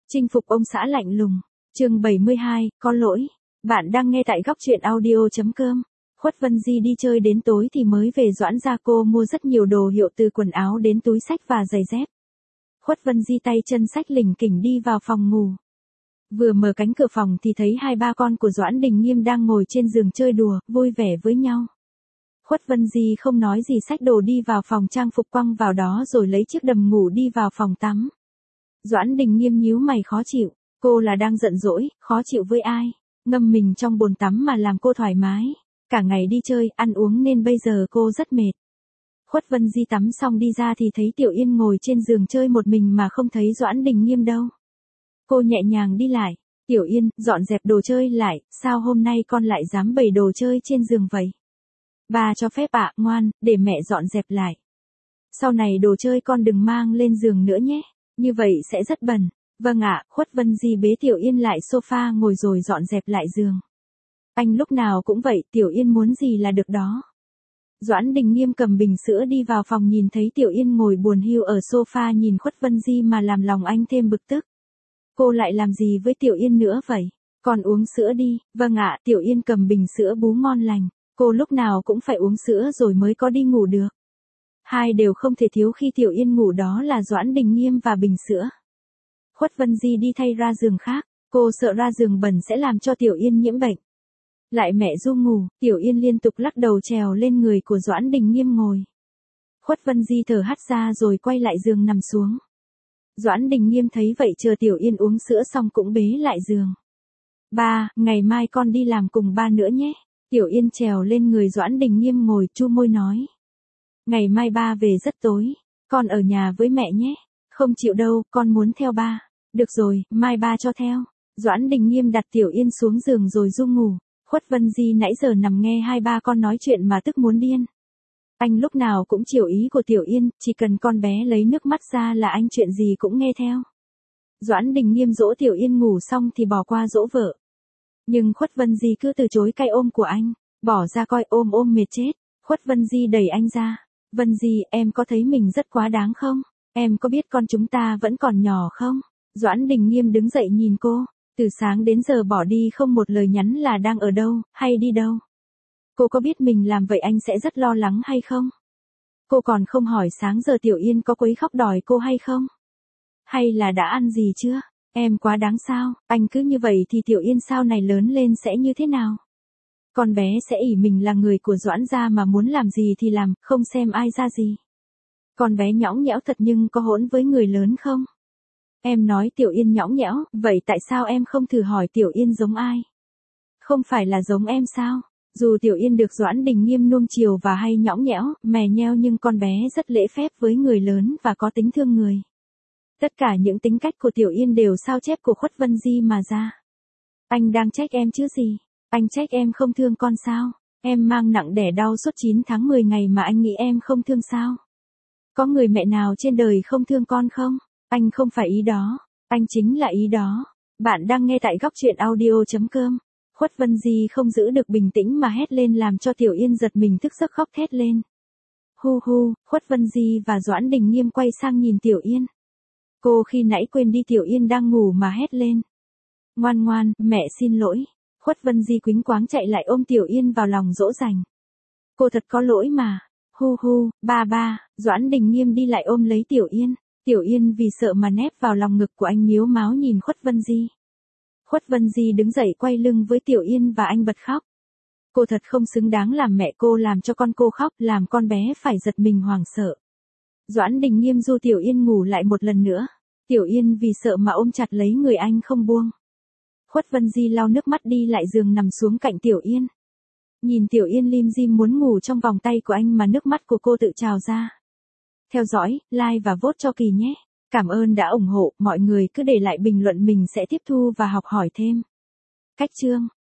Chinh phục ông xã lạnh lùng. Chương 72, có lỗi. Bạn đang nghe tại góc truyện audio.com. Khuất Vân Di đi chơi đến tối thì mới về Doãn gia, cô mua rất nhiều đồ hiệu từ quần áo đến túi xách và giày dép. Khuất Vân Di tay chân xách lỉnh kỉnh đi vào phòng ngủ. Vừa mở cánh cửa phòng thì thấy hai ba con của Doãn Đình Nghiêm đang ngồi trên giường chơi đùa, vui vẻ với nhau. Khuất Vân Di không nói gì xách đồ đi vào phòng trang phục quăng vào đó rồi lấy chiếc đầm ngủ đi vào phòng tắm. Doãn Đình Nghiêm nhíu mày khó chịu, cô là đang giận dỗi, khó chịu với ai? Ngâm mình trong bồn tắm mà làm cô thoải mái. Cả ngày đi chơi, ăn uống nên bây giờ cô rất mệt. Khuất Vân Di tắm xong đi ra thì thấy Tiểu Yên ngồi trên giường chơi một mình mà không thấy Doãn Đình Nghiêm đâu. Cô nhẹ nhàng đi lại, Tiểu Yên, dọn dẹp đồ chơi lại, sao hôm nay con lại dám bày đồ chơi trên giường vậy? Bà cho phép ạ, ngoan, để mẹ dọn dẹp lại. Sau này đồ chơi con đừng mang lên giường nữa nhé, như vậy sẽ rất bẩn. Vâng ạ, Khuất Vân Di bế Tiểu Yên lại sofa ngồi rồi dọn dẹp lại giường. Anh lúc nào cũng vậy, Tiểu Yên muốn gì là được đó. Doãn Đình Nghiêm cầm bình sữa đi vào phòng nhìn thấy Tiểu Yên ngồi buồn hiu ở sofa nhìn Khuất Vân Di mà làm lòng anh thêm bực tức. Cô lại làm gì với Tiểu Yên nữa vậy? Con uống sữa đi. Vâng ạ, Tiểu Yên cầm bình sữa bú ngon lành. Cô lúc nào cũng phải uống sữa rồi mới có đi ngủ được. Hai đều không thể thiếu khi Tiểu Yên ngủ, đó là Doãn Đình Nghiêm và bình sữa. Khuất Vân Di đi thay ra giường khác, cô sợ ra giường bẩn sẽ làm cho Tiểu Yên nhiễm bệnh. Lại mẹ ru ngủ, Tiểu Yên liên tục lắc đầu trèo lên người của Doãn Đình Nghiêm ngồi. Khuất Vân Di thở hắt ra rồi quay lại giường nằm xuống. Doãn Đình Nghiêm thấy vậy chờ Tiểu Yên uống sữa xong cũng bế lại giường. Ba, ngày mai con đi làm cùng ba nữa nhé. Tiểu Yên trèo lên người Doãn Đình Nghiêm ngồi chu môi nói. Ngày mai ba về rất tối, con ở nhà với mẹ nhé. Không chịu đâu, con muốn theo ba. Được rồi, mai ba cho theo. Doãn Đình Nghiêm đặt Tiểu Yên xuống giường rồi ru ngủ. Khuất Vân Di nãy giờ nằm nghe hai ba con nói chuyện mà tức muốn điên. Anh lúc nào cũng chiều ý của Tiểu Yên, chỉ cần con bé lấy nước mắt ra là anh chuyện gì cũng nghe theo. Doãn Đình Nghiêm dỗ Tiểu Yên ngủ xong thì bỏ qua dỗ vợ. Nhưng Khuất Vân Di cứ từ chối cái ôm của anh, bỏ ra coi ôm mệt chết. Khuất Vân Di đẩy anh ra. Vân Di, em có thấy mình rất quá đáng không? Em có biết con chúng ta vẫn còn nhỏ không? Doãn Đình Nghiêm đứng dậy nhìn cô, từ sáng đến giờ bỏ đi không một lời nhắn là đang ở đâu, hay đi đâu. Cô có biết mình làm vậy anh sẽ rất lo lắng hay không? Cô còn không hỏi sáng giờ Tiểu Yên có quấy khóc đòi cô hay không? Hay là đã ăn gì chưa? Em quá đáng sao, anh cứ như vậy thì Tiểu Yên sau này lớn lên sẽ như thế nào? Con bé sẽ ỷ mình là người của Doãn gia mà muốn làm gì thì làm, không xem ai ra gì. Con bé nhõng nhẽo thật nhưng có hỗn với người lớn không? Em nói Tiểu Yên nhõng nhẽo, vậy tại sao em không thử hỏi Tiểu Yên giống ai? Không phải là giống em sao? Dù Tiểu Yên được Doãn Đình Nghiêm nuông chiều và hay nhõng nhẽo, mè nheo nhưng con bé rất lễ phép với người lớn và có tính thương người. Tất cả những tính cách của Tiểu Yên đều sao chép của Khuất Vân Di mà ra. Anh đang trách em chứ gì? Anh trách em không thương con sao? Em mang nặng đẻ đau suốt 9 tháng 10 ngày mà anh nghĩ em không thương sao? Có người mẹ nào trên đời không thương con không? Anh không phải ý đó, anh chính là ý đó. Bạn đang nghe tại góc truyện audio.com. Khuất Vân Di không giữ được bình tĩnh mà hét lên làm cho Tiểu Yên giật mình thức giấc khóc thét lên. Hu hu, Khuất Vân Di và Doãn Đình Nghiêm quay sang nhìn Tiểu Yên. Cô khi nãy quên đi Tiểu Yên đang ngủ mà hét lên. Ngoan ngoan, mẹ xin lỗi. Khuất Vân Di quýnh quáng chạy lại ôm Tiểu Yên vào lòng dỗ dành. Cô thật có lỗi mà. Hu hu, ba, Doãn Đình Nghiêm đi lại ôm lấy Tiểu Yên. Tiểu Yên vì sợ mà nép vào lòng ngực của anh miếu máo nhìn Khuất Vân Di. Khuất Vân Di đứng dậy quay lưng với Tiểu Yên và anh bật khóc. Cô thật không xứng đáng làm mẹ, cô làm cho con cô khóc, làm con bé phải giật mình hoảng sợ. Doãn Đình Nghiêm du Tiểu Yên ngủ lại một lần nữa. Tiểu Yên vì sợ mà ôm chặt lấy người anh không buông. Khuất Vân Di lau nước mắt đi lại giường nằm xuống cạnh Tiểu Yên. Nhìn Tiểu Yên lim dim muốn ngủ trong vòng tay của anh mà nước mắt của cô tự trào ra. Theo dõi, like và vote cho Kỳ nhé. Cảm ơn đã ủng hộ, mọi người cứ để lại bình luận mình sẽ tiếp thu và học hỏi thêm. Cách chương